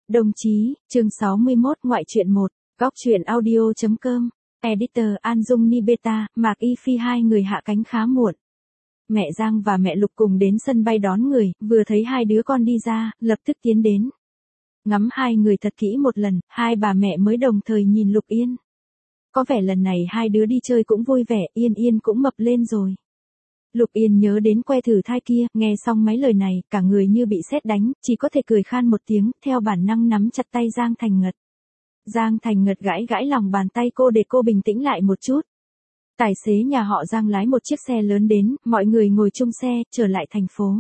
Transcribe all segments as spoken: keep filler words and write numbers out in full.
Đồng chí, chương sáu mươi mốt ngoại truyện một, góc truyện audio chấm com, editor An Dung Nibeta, Mạc Y Phi hai người hạ cánh khá muộn. Mẹ Giang và mẹ Lục cùng đến sân bay đón người, vừa thấy hai đứa con đi ra, lập tức tiến đến. Ngắm hai người thật kỹ một lần, hai bà mẹ mới đồng thời nhìn Lục Yên. Có vẻ lần này hai đứa đi chơi cũng vui vẻ, Yên Yên cũng mập lên rồi. Lục Yên nhớ đến que thử thai kia, nghe xong mấy lời này, cả người như bị sét đánh, chỉ có thể cười khan một tiếng, theo bản năng nắm chặt tay Giang Thành Ngật. Giang Thành Ngật gãi gãi lòng bàn tay cô để cô bình tĩnh lại một chút. Tài xế nhà họ Giang lái một chiếc xe lớn đến, mọi người ngồi chung xe, trở lại thành phố.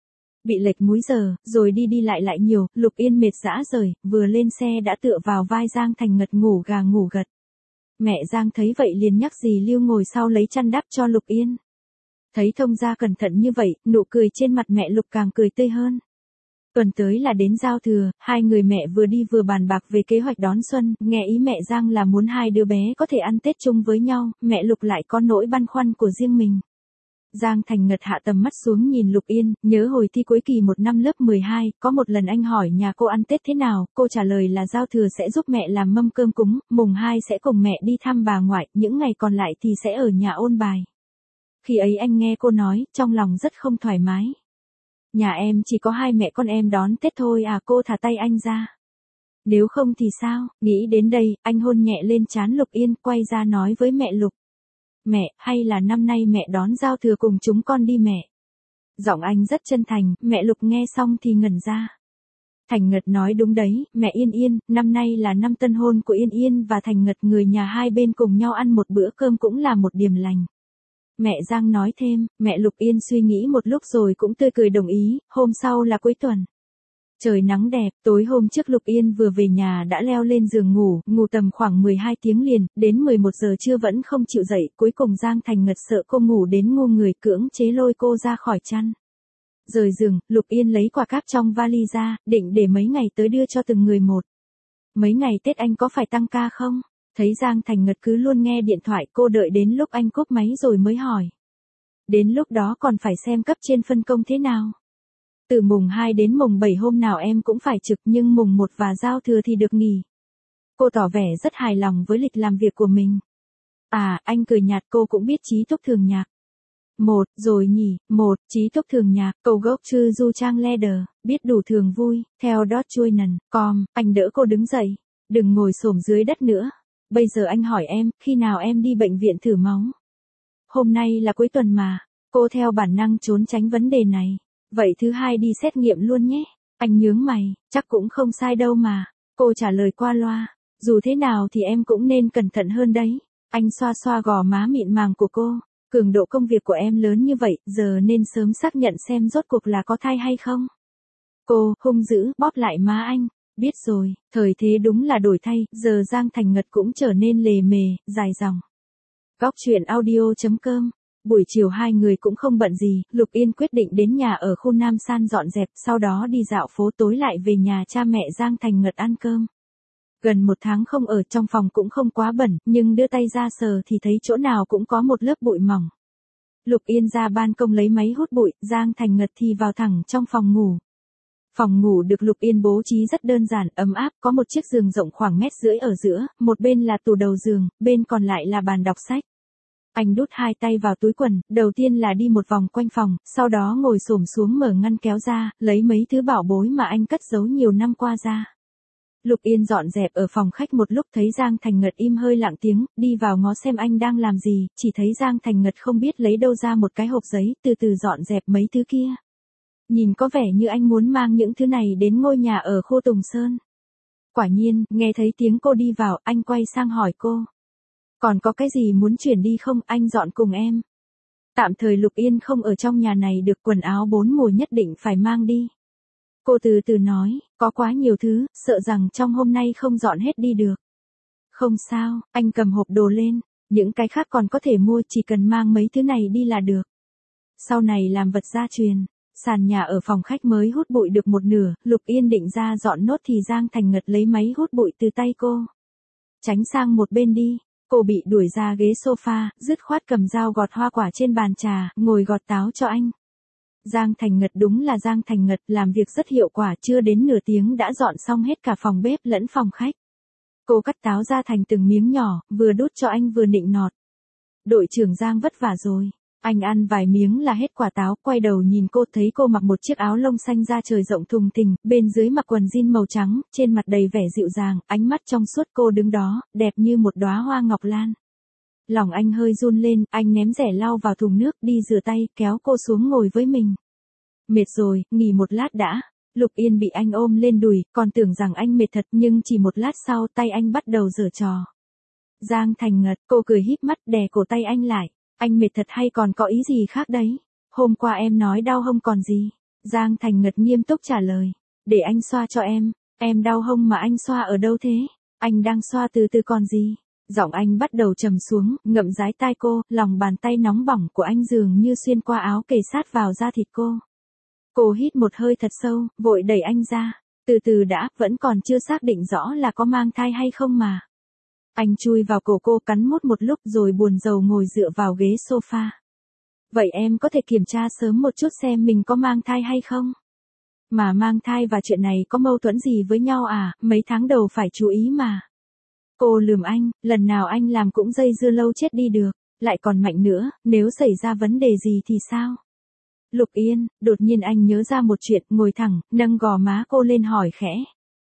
Bị lệch múi giờ, rồi đi đi lại lại nhiều, Lục Yên mệt rã rời, vừa lên xe đã tựa vào vai Giang Thành Ngật ngủ gà ngủ gật. Mẹ Giang thấy vậy liền nhắc dì Lưu ngồi sau lấy chăn đắp cho Lục Yên. Thấy thông gia cẩn thận như vậy, nụ cười trên mặt mẹ Lục càng cười tươi hơn. Tuần tới là đến giao thừa, hai người mẹ vừa đi vừa bàn bạc về kế hoạch đón xuân, nghe ý mẹ Giang là muốn hai đứa bé có thể ăn Tết chung với nhau, mẹ Lục lại có nỗi băn khoăn của riêng mình. Giang Thành Ngật hạ tầm mắt xuống nhìn Lục Yên, nhớ hồi thi cuối kỳ một năm lớp mười hai, có một lần anh hỏi nhà cô ăn Tết thế nào, cô trả lời là giao thừa sẽ giúp mẹ làm mâm cơm cúng, mùng hai sẽ cùng mẹ đi thăm bà ngoại, những ngày còn lại thì sẽ ở nhà ôn bài. Khi ấy anh nghe cô nói, trong lòng rất không thoải mái. Nhà em chỉ có hai mẹ con em đón Tết thôi à, cô thả tay anh ra. Nếu không thì sao, nghĩ đến đây, anh hôn nhẹ lên trán Lục Yên, quay ra nói với mẹ Lục. Mẹ, hay là năm nay mẹ đón giao thừa cùng chúng con đi mẹ. Giọng anh rất chân thành, mẹ Lục nghe xong thì ngẩn ra. Thành Ngật nói đúng đấy, mẹ Yên Yên, năm nay là năm tân hôn của Yên Yên và Thành Ngật, người nhà hai bên cùng nhau ăn một bữa cơm cũng là một điềm lành. Mẹ Giang nói thêm, mẹ Lục Yên suy nghĩ một lúc rồi cũng tươi cười đồng ý, hôm sau là cuối tuần. Trời nắng đẹp, tối hôm trước Lục Yên vừa về nhà đã leo lên giường ngủ, ngủ tầm khoảng mười hai tiếng liền, đến mười một giờ trưa vẫn không chịu dậy, cuối cùng Giang Thành Ngật sợ cô ngủ đến ngu người cưỡng chế lôi cô ra khỏi chăn. Rời giường, Lục Yên lấy quà cáp trong vali ra, định để mấy ngày tới đưa cho từng người một. Mấy ngày Tết anh có phải tăng ca không? Thấy Giang Thành Ngật cứ luôn nghe điện thoại, cô đợi đến lúc anh cúp máy rồi mới hỏi. Đến lúc đó còn phải xem cấp trên phân công thế nào. Từ mùng hai đến mùng bảy hôm nào em cũng phải trực, nhưng mùng một và giao thừa thì được nghỉ. Cô tỏ vẻ rất hài lòng với lịch làm việc của mình. À, anh cười nhạt, cô cũng biết Chí Thúc Thường Nhạc. Một, rồi nhỉ, một, Chí Thúc Thường Nhạc, cầu gốc chư du trang leader, biết đủ thường vui, theo dot chui nần, com, anh đỡ cô đứng dậy. Đừng ngồi xổm dưới đất nữa. Bây giờ anh hỏi em, khi nào em đi bệnh viện thử máu? Hôm nay là cuối tuần mà. Cô theo bản năng trốn tránh vấn đề này. Vậy thứ hai đi xét nghiệm luôn nhé. Anh nhướng mày, chắc cũng không sai đâu mà. Cô trả lời qua loa. Dù thế nào thì em cũng nên cẩn thận hơn đấy. Anh xoa xoa gò má mịn màng của cô. Cường độ công việc của em lớn như vậy, giờ nên sớm xác nhận xem rốt cuộc là có thai hay không. Cô, hung dữ, bóp lại má anh. Biết rồi, thời thế đúng là đổi thay, giờ Giang Thành Ngật cũng trở nên lề mề, dài dòng. Góc truyện audio chấm com. Buổi chiều hai người cũng không bận gì, Lục Yên quyết định đến nhà ở khu Nam San dọn dẹp, sau đó đi dạo phố, tối lại về nhà cha mẹ Giang Thành Ngật ăn cơm. Gần một tháng không ở, trong phòng cũng không quá bẩn, nhưng đưa tay ra sờ thì thấy chỗ nào cũng có một lớp bụi mỏng. Lục Yên ra ban công lấy máy hút bụi, Giang Thành Ngật thì vào thẳng trong phòng ngủ. Phòng ngủ được Lục Yên bố trí rất đơn giản, ấm áp, có một chiếc giường rộng khoảng mét rưỡi ở giữa, một bên là tủ đầu giường, bên còn lại là bàn đọc sách. Anh đút hai tay vào túi quần, đầu tiên là đi một vòng quanh phòng, sau đó ngồi xổm xuống mở ngăn kéo ra, lấy mấy thứ bảo bối mà anh cất giấu nhiều năm qua ra. Lục Yên dọn dẹp ở phòng khách một lúc thấy Giang Thành Ngật im hơi lặng tiếng, đi vào ngó xem anh đang làm gì, chỉ thấy Giang Thành Ngật không biết lấy đâu ra một cái hộp giấy, từ từ dọn dẹp mấy thứ kia. Nhìn có vẻ như anh muốn mang những thứ này đến ngôi nhà ở khu Tùng Sơn. Quả nhiên, nghe thấy tiếng cô đi vào, anh quay sang hỏi cô. Còn có cái gì muốn chuyển đi không, anh dọn cùng em. Tạm thời Lục Yên không ở trong nhà này được, quần áo bốn mùa nhất định phải mang đi. Cô từ từ nói, có quá nhiều thứ, sợ rằng trong hôm nay không dọn hết đi được. Không sao, anh cầm hộp đồ lên, những cái khác còn có thể mua, chỉ cần mang mấy thứ này đi là được. Sau này làm vật gia truyền. Sàn nhà ở phòng khách mới hút bụi được một nửa, Lục Yên định ra dọn nốt thì Giang Thành Ngật lấy máy hút bụi từ tay cô. Tránh sang một bên đi, cô bị đuổi ra ghế sofa, dứt khoát cầm dao gọt hoa quả trên bàn trà, ngồi gọt táo cho anh. Giang Thành Ngật đúng là Giang Thành Ngật, làm việc rất hiệu quả, chưa đến nửa tiếng đã dọn xong hết cả phòng bếp lẫn phòng khách. Cô cắt táo ra thành từng miếng nhỏ, vừa đút cho anh vừa nịnh nọt. Đội trưởng Giang vất vả rồi. Anh ăn vài miếng là hết quả táo, quay đầu nhìn cô, thấy cô mặc một chiếc áo lông xanh da trời rộng thùng thình, bên dưới mặc quần jean màu trắng, trên mặt đầy vẻ dịu dàng, ánh mắt trong suốt. Cô đứng đó, đẹp như một đóa hoa ngọc lan. Lòng anh hơi run lên, anh ném rẻ lau vào thùng nước, đi rửa tay, kéo cô xuống ngồi với mình. Mệt rồi, nghỉ một lát đã. Lục Yên bị anh ôm lên đùi, còn tưởng rằng anh mệt thật, nhưng chỉ một lát sau tay anh bắt đầu giở trò. Giang Thành Ngật, cô cười híp mắt đè cổ tay anh lại. Anh mệt thật hay còn có ý gì khác đấy? Hôm qua em nói đau hông còn gì. Giang Thành Ngật nghiêm túc trả lời. Để anh xoa cho em. Em đau hông mà anh xoa ở đâu thế? Anh đang xoa từ từ còn gì? Giọng anh bắt đầu trầm xuống, ngậm dái tai cô, lòng bàn tay nóng bỏng của anh dường như xuyên qua áo kề sát vào da thịt cô. Cô hít một hơi thật sâu, vội đẩy anh ra. Từ từ đã, vẫn còn chưa xác định rõ là có mang thai hay không mà. Anh chui vào cổ cô, cắn mút một lúc rồi buồn rầu ngồi dựa vào ghế sofa. Vậy em có thể kiểm tra sớm một chút xem mình có mang thai hay không? Mà mang thai và chuyện này có mâu thuẫn gì với nhau à, mấy tháng đầu phải chú ý mà. Cô lườm anh, lần nào anh làm cũng dây dưa lâu chết đi được, lại còn mạnh nữa, nếu xảy ra vấn đề gì thì sao? Lục Yên, đột nhiên anh nhớ ra một chuyện, ngồi thẳng, nâng gò má cô lên hỏi khẽ.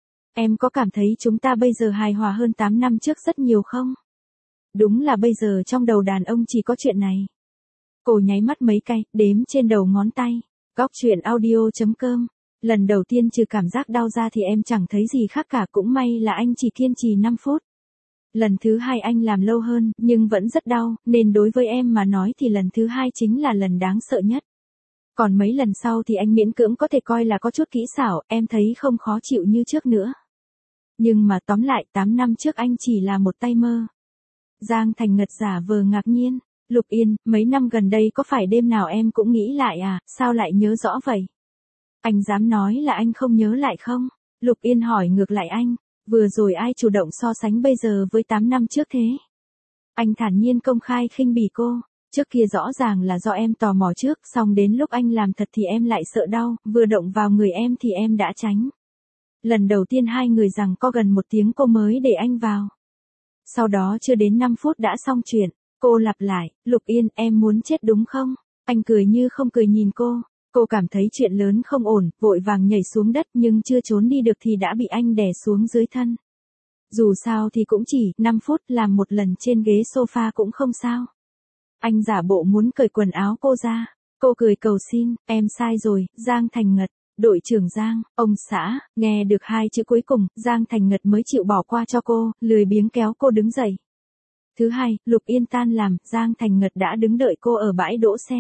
Em có cảm thấy chúng ta bây giờ hài hòa hơn tám năm trước rất nhiều không? Đúng là bây giờ trong đầu đàn ông chỉ có chuyện này. Cô nháy mắt mấy cái, đếm trên đầu ngón tay. Góc truyện audio chấm com. Lần đầu tiên trừ cảm giác đau ra thì em chẳng thấy gì khác cả, cũng may là anh chỉ kiên trì năm phút. Lần thứ hai anh làm lâu hơn, nhưng vẫn rất đau, nên đối với em mà nói thì lần thứ hai chính là lần đáng sợ nhất. Còn mấy lần sau thì anh miễn cưỡng có thể coi là có chút kỹ xảo, em thấy không khó chịu như trước nữa. Nhưng mà tóm lại, tám năm trước anh chỉ là một tay mơ. Giang Thành Ngật giả vờ ngạc nhiên. Lục Yên, mấy năm gần đây có phải đêm nào em cũng nghĩ lại à, sao lại nhớ rõ vậy? Anh dám nói là anh không nhớ lại không? Lục Yên hỏi ngược lại anh, vừa rồi ai chủ động so sánh bây giờ với tám năm trước thế? Anh thản nhiên công khai khinh bỉ cô, trước kia rõ ràng là do em tò mò trước, xong đến lúc anh làm thật thì em lại sợ đau, vừa động vào người em thì em đã tránh. Lần đầu tiên hai người rằng có gần một tiếng cô mới để anh vào. Sau đó chưa đến năm phút đã xong chuyện, cô lặp lại, Lục Yên, em muốn chết đúng không? Anh cười như không cười nhìn cô, cô cảm thấy chuyện lớn không ổn, vội vàng nhảy xuống đất nhưng chưa trốn đi được thì đã bị anh đè xuống dưới thân. Dù sao thì cũng chỉ năm phút, làm một lần trên ghế sofa cũng không sao. Anh giả bộ muốn cởi quần áo cô ra, cô cười cầu xin, em sai rồi, Giang Thành Ngật. Đội trưởng Giang, ông xã, nghe được hai chữ cuối cùng, Giang Thành Ngật mới chịu bỏ qua cho cô, lười biếng kéo cô đứng dậy. Thứ hai, Lục Yên tan làm, Giang Thành Ngật đã đứng đợi cô ở bãi đỗ xe.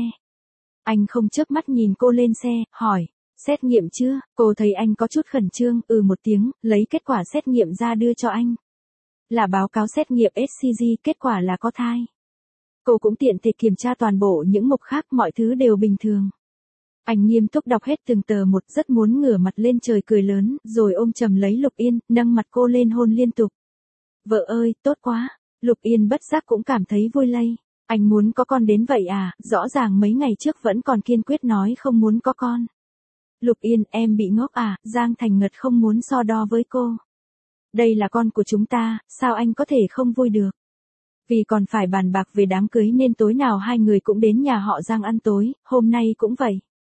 Anh không chớp mắt nhìn cô lên xe, hỏi, xét nghiệm chưa? Cô thấy anh có chút khẩn trương, ừ một tiếng, lấy kết quả xét nghiệm ra đưa cho anh. Là báo cáo xét nghiệm ét xê giê, kết quả là có thai. Cô cũng tiện thể kiểm tra toàn bộ những mục khác, mọi thứ đều bình thường. Anh nghiêm túc đọc hết từng tờ một, rất muốn ngửa mặt lên trời cười lớn, rồi ôm chầm lấy Lục Yên, nâng mặt cô lên hôn liên tục. Vợ ơi, tốt quá. Lục Yên bất giác cũng cảm thấy vui lây. Anh muốn có con đến vậy à, rõ ràng mấy ngày trước vẫn còn kiên quyết nói không muốn có con. Lục Yên, em bị ngốc à, Giang Thành Ngật không muốn so đo với cô. Đây là con của chúng ta, sao anh có thể không vui được? Vì còn phải bàn bạc về đám cưới nên tối nào hai người cũng đến nhà họ Giang ăn tối, hôm nay cũng vậy.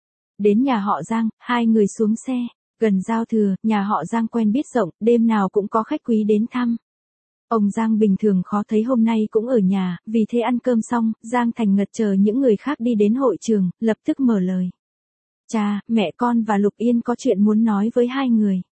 Đến nhà họ Giang, hai người xuống xe, gần giao thừa, nhà họ Giang quen biết rộng, đêm nào cũng có khách quý đến thăm. Ông Giang bình thường khó thấy hôm nay cũng ở nhà, vì thế ăn cơm xong, Giang Thành Ngật chờ những người khác đi đến hội trường, lập tức mở lời. Cha, mẹ con và Lục Yên có chuyện muốn nói với hai người.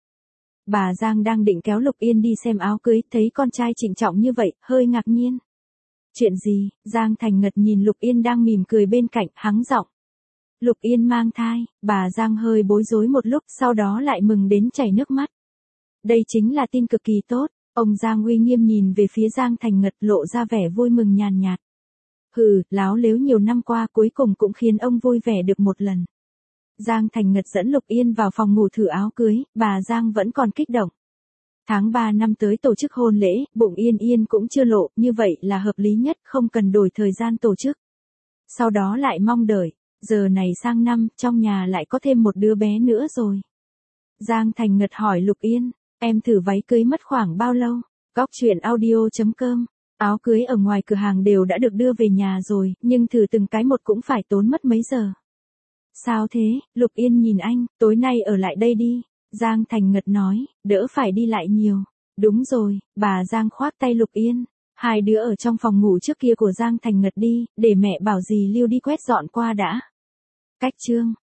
Bà Giang đang định kéo Lục Yên đi xem áo cưới, thấy con trai trịnh trọng như vậy, hơi ngạc nhiên. Chuyện gì? Giang Thành Ngật nhìn Lục Yên đang mỉm cười bên cạnh, hắng giọng. Lục Yên mang thai, bà Giang hơi bối rối một lúc, sau đó lại mừng đến chảy nước mắt. Đây chính là tin cực kỳ tốt, ông Giang uy nghiêm nhìn về phía Giang Thành Ngật lộ ra vẻ vui mừng nhàn nhạt. Hừ, láo lếu nhiều năm qua cuối cùng cũng khiến ông vui vẻ được một lần. Giang Thành Ngật dẫn Lục Yên vào phòng ngủ thử áo cưới, bà Giang vẫn còn kích động. Tháng ba năm tới tổ chức hôn lễ, bụng Yên Yên cũng chưa lộ, như vậy là hợp lý nhất, không cần đổi thời gian tổ chức. Sau đó lại mong đợi. Giờ này sang năm, trong nhà lại có thêm một đứa bé nữa rồi. Giang Thành Ngật hỏi Lục Yên, em thử váy cưới mất khoảng bao lâu? Góc chuyện audio chấm com. Áo cưới ở ngoài cửa hàng đều đã được đưa về nhà rồi, nhưng thử từng cái một cũng phải tốn mất mấy giờ. Sao thế? Lục Yên nhìn anh, tối nay ở lại đây đi. Giang Thành Ngật nói, đỡ phải đi lại nhiều. Đúng rồi, bà Giang khoác tay Lục Yên. Hai đứa ở trong phòng ngủ trước kia của Giang Thành Ngật đi, để mẹ bảo dì Lưu đi quét dọn qua đã. Cách chương